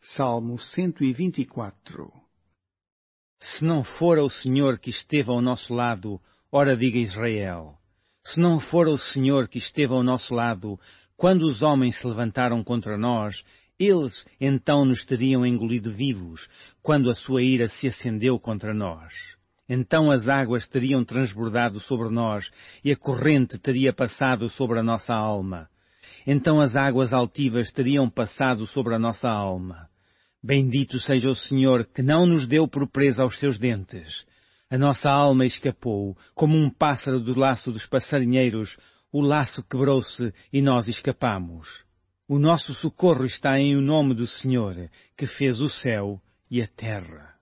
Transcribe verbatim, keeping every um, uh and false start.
Salmo cento e vinte e quatro. Se não fora o Senhor que esteve ao nosso lado, ora diga Israel. Se não fora o Senhor que esteve ao nosso lado, quando os homens se levantaram contra nós, eles então nos teriam engolido vivos, quando a sua ira se acendeu contra nós. Então as águas teriam transbordado sobre nós, e a corrente teria passado sobre a nossa alma. Então as águas altivas teriam passado sobre a nossa alma. Bendito seja o Senhor, que não nos deu por presa aos seus dentes. A nossa alma escapou, como um pássaro do laço dos passarinheiros. O laço quebrou-se e nós escapamos. O nosso socorro está em o nome do Senhor, que fez o céu e a terra.